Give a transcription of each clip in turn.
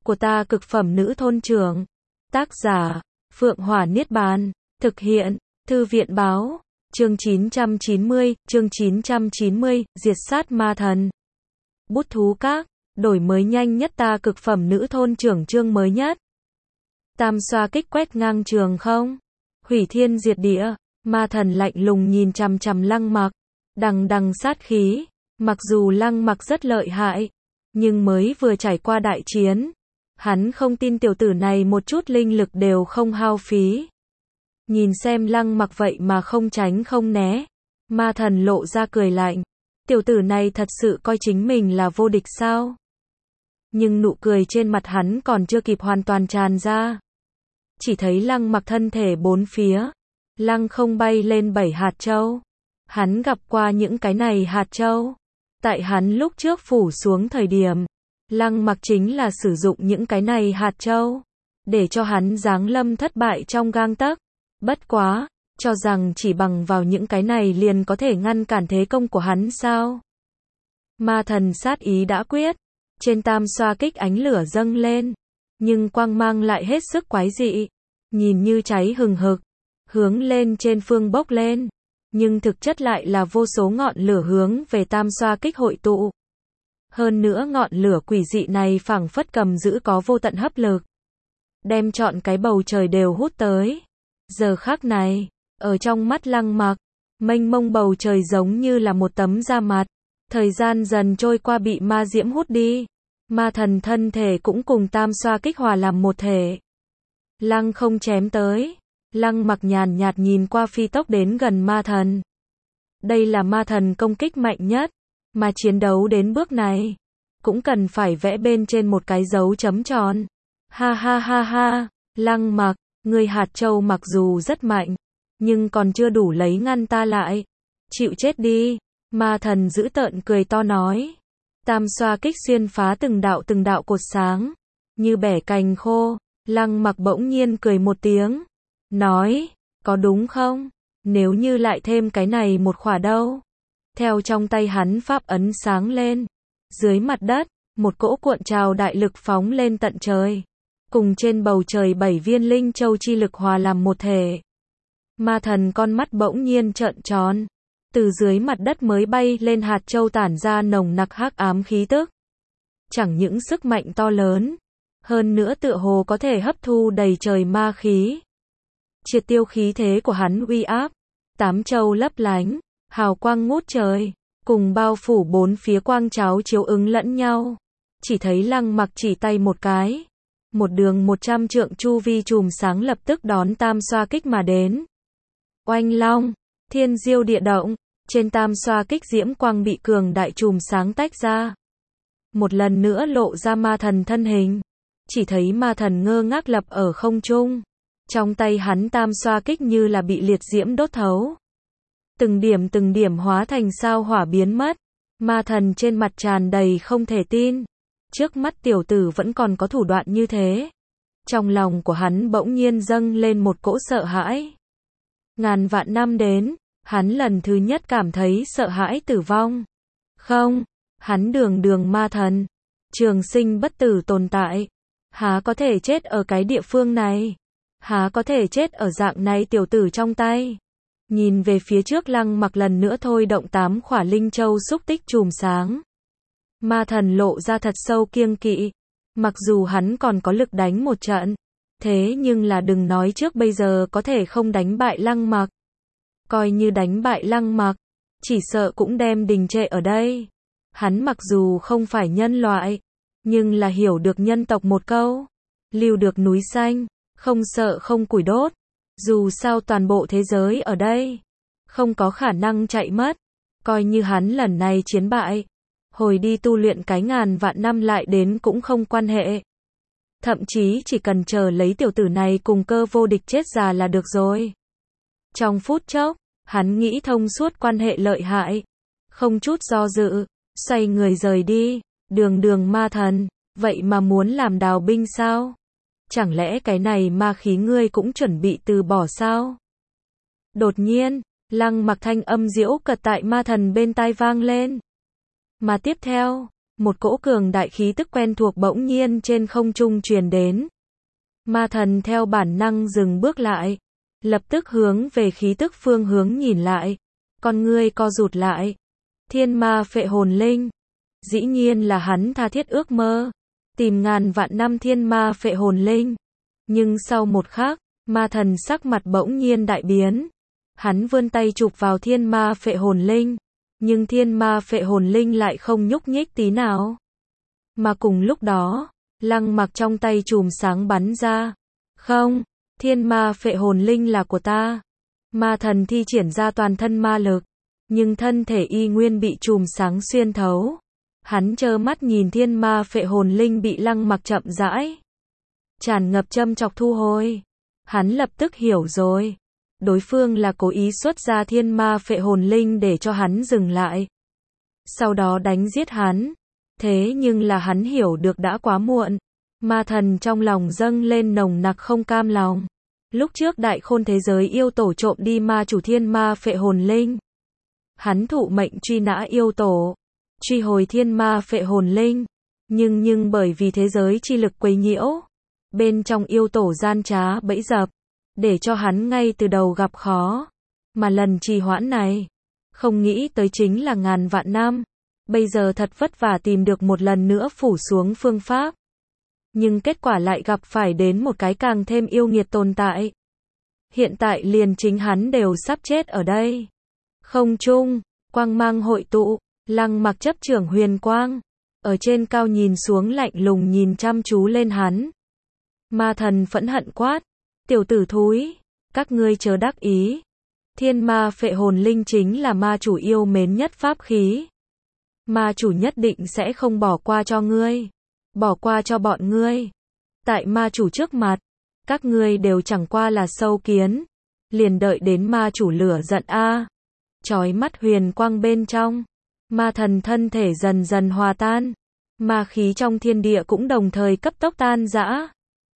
của ta cực phẩm nữ thôn trưởng. Tác giả, Phượng Hỏa Niết Bàn. Thực hiện, Thư viện báo. Chương 990, diệt sát ma thần. Bút thú các, đổi mới nhanh nhất ta cực phẩm nữ thôn trưởng chương mới nhất. Tam xoa kích quét ngang trường không. Hủy thiên diệt địa, ma thần lạnh lùng nhìn chằm chằm Lăng Mặc. Đằng đằng sát khí, mặc dù Lăng Mặc rất lợi hại, nhưng mới vừa trải qua đại chiến. Hắn không tin tiểu tử này một chút linh lực đều không hao phí. Nhìn xem Lăng Mặc vậy mà không tránh không né. Ma thần lộ ra cười lạnh. Tiểu tử này thật sự coi chính mình là vô địch sao? Nhưng nụ cười trên mặt hắn còn chưa kịp hoàn toàn tràn ra. Chỉ thấy Lăng Mặc thân thể bốn phía. Lăng không bay lên 7 hạt châu. Hắn gặp qua những cái này hạt châu. Tại hắn lúc trước phủ xuống thời điểm. Lăng Mặc chính là sử dụng những cái này hạt châu. Để cho hắn giáng lâm thất bại trong gang tấc. Bất quá, cho rằng chỉ bằng vào những cái này liền có thể ngăn cản thế công của hắn sao? Ma thần sát ý đã quyết. Trên tam xoa kích ánh lửa dâng lên. Nhưng quang mang lại hết sức quái dị. Nhìn như cháy hừng hực. Hướng lên trên phương bốc lên. Nhưng thực chất lại là vô số ngọn lửa hướng về tam xoa kích hội tụ. Hơn nữa ngọn lửa quỷ dị này phảng phất cầm giữ có vô tận hấp lực. Đem trọn cái bầu trời đều hút tới. Giờ khắc này, ở trong mắt Lăng Mặc, mênh mông bầu trời giống như là một tấm da mặt. Thời gian dần trôi qua bị ma diễm hút đi. Ma thần thân thể cũng cùng tam xoa kích hòa làm một thể. Lăng không chém tới. Lăng Mặc nhàn nhạt nhìn qua phi tốc đến gần ma thần. Đây là ma thần công kích mạnh nhất. Mà chiến đấu đến bước này, cũng cần phải vẽ bên trên một cái dấu chấm tròn. Ha ha ha ha, Lăng Mặc, ngươi hạt châu mặc dù rất mạnh, nhưng còn chưa đủ lấy ngăn ta lại. Chịu chết đi, ma thần dữ tợn cười to nói. Tam xoa kích xuyên phá từng đạo cột sáng, như bẻ cành khô. Lăng Mặc bỗng nhiên cười một tiếng, nói, có đúng không? Nếu như lại thêm cái này một khỏa đâu? Theo trong tay hắn pháp ấn sáng lên. Dưới mặt đất, một cỗ cuộn trào đại lực phóng lên tận trời. Cùng trên bầu trời 7 viên linh châu chi lực hòa làm một thể. Ma thần con mắt bỗng nhiên trợn tròn. Từ dưới mặt đất mới bay lên hạt châu tản ra nồng nặc hắc ám khí tức. Chẳng những sức mạnh to lớn, hơn nữa tựa hồ có thể hấp thu đầy trời ma khí. Triệt tiêu khí thế của hắn uy áp. 8 châu lấp lánh. Hào quang ngút trời, cùng bao phủ bốn phía quang cháo chiếu ứng lẫn nhau. Chỉ thấy Lăng Mặc chỉ tay một cái. Một đường 100 trượng chu vi chùm sáng lập tức đón tam xoa kích mà đến. Oanh long, thiên diêu địa động, trên tam xoa kích diễm quang bị cường đại chùm sáng tách ra. Một lần nữa lộ ra ma thần thân hình. Chỉ thấy ma thần ngơ ngác lập ở không trung. Trong tay hắn tam xoa kích như là bị liệt diễm đốt thấu. Từng điểm hóa thành sao hỏa biến mất. Ma thần trên mặt tràn đầy không thể tin. Trước mắt tiểu tử vẫn còn có thủ đoạn như thế. Trong lòng của hắn bỗng nhiên dâng lên một cỗ sợ hãi. Ngàn vạn năm đến, hắn lần thứ nhất cảm thấy sợ hãi tử vong. Không, hắn đường ma thần, trường sinh bất tử tồn tại. Há có thể chết ở cái địa phương này? Há có thể chết ở dạng này tiểu tử trong tay? Nhìn về phía trước Lăng Mặc lần nữa thôi động 8 khỏa linh châu xúc tích chùm sáng. Ma thần lộ ra thật sâu kiêng kỵ. Mặc dù hắn còn có lực đánh một trận. Thế nhưng là đừng nói trước bây giờ có thể không đánh bại Lăng Mặc. Coi như đánh bại Lăng Mặc, chỉ sợ cũng đem đình trệ ở đây. Hắn mặc dù không phải nhân loại, nhưng là hiểu được nhân tộc một câu. Lưu được núi xanh, không sợ không củi đốt. Dù sao toàn bộ thế giới ở đây, không có khả năng chạy mất. Coi như hắn lần này chiến bại, hồi đi tu luyện cái ngàn vạn năm lại đến cũng không quan hệ. Thậm chí chỉ cần chờ lấy tiểu tử này cùng cơ vô địch chết già là được rồi. Trong phút chốc, hắn nghĩ thông suốt quan hệ lợi hại. Không chút do dự, xoay người rời đi. Đường ma thần, vậy mà muốn làm đào binh sao? Chẳng lẽ cái này ma khí ngươi cũng chuẩn bị từ bỏ sao? Đột nhiên, Lăng Mặc thanh âm diễu cợt tại ma thần bên tai vang lên. Mà tiếp theo, Một cỗ cường đại khí tức quen thuộc bỗng nhiên trên không trung truyền đến. Ma thần theo bản năng dừng bước lại, lập tức hướng về khí tức phương hướng nhìn lại, con ngươi co rụt lại. Thiên ma phệ hồn linh, dĩ nhiên là hắn tha thiết ước mơ, tìm ngàn vạn năm thiên ma phệ hồn linh. Nhưng sau một khắc, ma thần sắc mặt bỗng nhiên đại biến. Hắn vươn tay chụp vào thiên ma phệ hồn linh, nhưng thiên ma phệ hồn linh lại không nhúc nhích tí nào. Mà cùng lúc đó, Lăng Mặc trong tay chùm sáng bắn ra. Không, thiên ma phệ hồn linh là của ta. Ma thần thi triển ra toàn thân ma lực, nhưng thân thể y nguyên bị chùm sáng xuyên thấu. Hắn trơ mắt nhìn thiên ma phệ hồn linh bị Lăng Mặc chậm rãi tràn ngập châm chọc thu hồi. Hắn lập tức hiểu rồi. Đối phương là cố ý xuất ra thiên ma phệ hồn linh để cho hắn dừng lại, sau đó đánh giết hắn. Thế nhưng là hắn hiểu được đã quá muộn. Ma thần trong lòng dâng lên nồng nặc không cam lòng. Lúc trước đại khôn thế giới yêu tổ trộm đi ma chủ thiên ma phệ hồn linh. Hắn thụ mệnh truy nã yêu tổ, truy hồi thiên ma phệ hồn linh. Nhưng bởi vì thế giới chi lực quấy nhiễu, bên trong yêu tổ gian trá bẫy dập, để cho hắn ngay từ đầu gặp khó. Mà lần trì hoãn này, không nghĩ tới chính là ngàn vạn năm. Bây giờ thật vất vả tìm được một lần nữa phủ xuống phương pháp. Nhưng kết quả lại gặp phải đến một cái càng thêm yêu nghiệt tồn tại. Hiện tại liền chính hắn đều sắp chết ở đây. Không trung, quang mang hội tụ, Lăng Mặc chấp trưởng huyền quang, ở trên cao nhìn xuống lạnh lùng nhìn chăm chú lên hắn. Ma thần phẫn hận quát, tiểu tử thúi, các ngươi chớ đắc ý. Thiên ma phệ hồn linh chính là ma chủ yêu mến nhất pháp khí. Ma chủ nhất định sẽ không bỏ qua cho ngươi, bỏ qua cho bọn ngươi. Tại ma chủ trước mặt, các ngươi đều chẳng qua là sâu kiến. Liền đợi đến ma chủ lửa giận a. Chói mắt huyền quang bên trong, ma thần thân thể dần dần hòa tan. Ma khí trong thiên địa cũng đồng thời cấp tốc tan rã.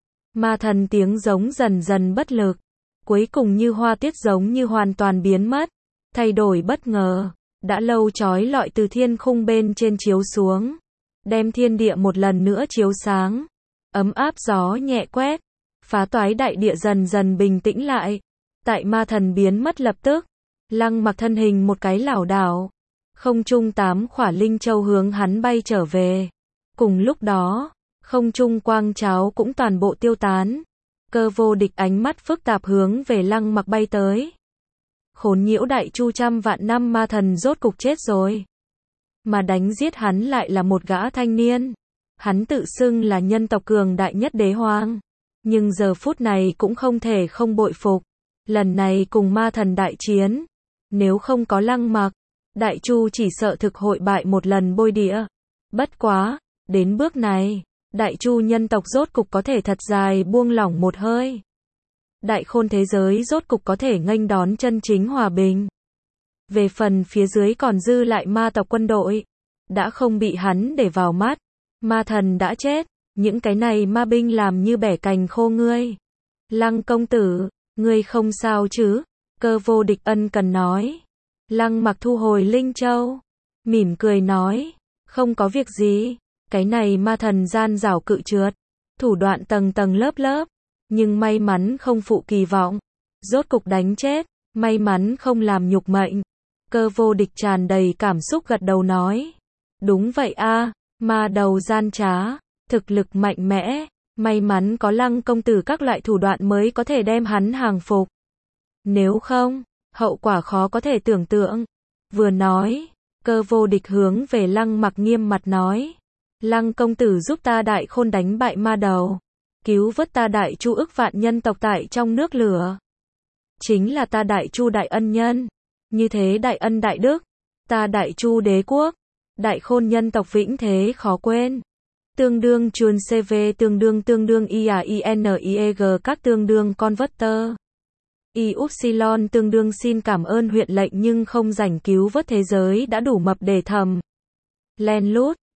Ma thần tiếng giống dần dần bất lực, cuối cùng như hoa tuyết giống như hoàn toàn biến mất, thay đổi bất ngờ. Đã lâu chói lọi từ thiên khung bên trên chiếu xuống, đem thiên địa một lần nữa chiếu sáng. Ấm áp gió nhẹ quét, phá toái đại địa dần dần bình tĩnh lại. Tại ma thần biến mất lập tức, Lăng Mặc thân hình một cái lảo đảo, không trung 8 khỏa linh châu hướng hắn bay trở về. Cùng lúc đó, không trung quang cháo cũng toàn bộ tiêu tán. Cơ Vô Địch ánh mắt phức tạp hướng về Lăng Mặc bay tới. Khốn nhiễu đại chu trăm vạn năm ma thần rốt cục chết rồi. Mà đánh giết hắn lại là một gã thanh niên. Hắn tự xưng là nhân tộc cường đại nhất đế hoàng. Nhưng giờ phút này cũng không thể không bội phục. Lần này cùng ma thần đại chiến, nếu không có Lăng Mặc, đại chu chỉ sợ thực hội bại một lần bôi địa. Bất quá, đến bước này, đại chu nhân tộc rốt cục có thể thật dài buông lỏng một hơi. Đại khôn thế giới rốt cục có thể nghênh đón chân chính hòa bình. Về phần phía dưới còn dư lại ma tộc quân đội, đã không bị hắn để vào mắt. Ma thần đã chết, những cái này ma binh làm như bẻ cành khô ngươi. Lăng công tử, ngươi không sao chứ? Cơ Vô Địch ân cần nói. Lăng Mặc thu hồi linh châu, mỉm cười nói, không có việc gì. Cái này ma thần gian giảo cự trượt, thủ đoạn tầng tầng lớp lớp, nhưng may mắn không phụ kỳ vọng, rốt cục đánh chết, may mắn không làm nhục mệnh. Cơ Vô Địch tràn đầy cảm xúc gật đầu nói, đúng vậy a, ma đầu gian trá, thực lực mạnh mẽ, may mắn có Lăng công tử các loại thủ đoạn mới có thể đem hắn hàng phục. Nếu không, hậu quả khó có thể tưởng tượng. Vừa nói, Cơ Vô Địch hướng về Lăng Mặc nghiêm mặt nói, Lăng công tử giúp ta đại khôn đánh bại ma đầu, cứu vớt ta đại chu ức vạn nhân tộc tại trong nước lửa. Chính là ta đại chu đại ân nhân. Như thế đại ân đại đức, ta đại chu đế quốc, đại khôn nhân tộc vĩnh thế khó quên. Tương đương chuồn CV tương đương IAINIEG các tương đương converter. Y-upsilon tương đương xin cảm ơn huyện lệnh nhưng không rảnh cứu vớt thế giới đã đủ mập để thầm. Len lút,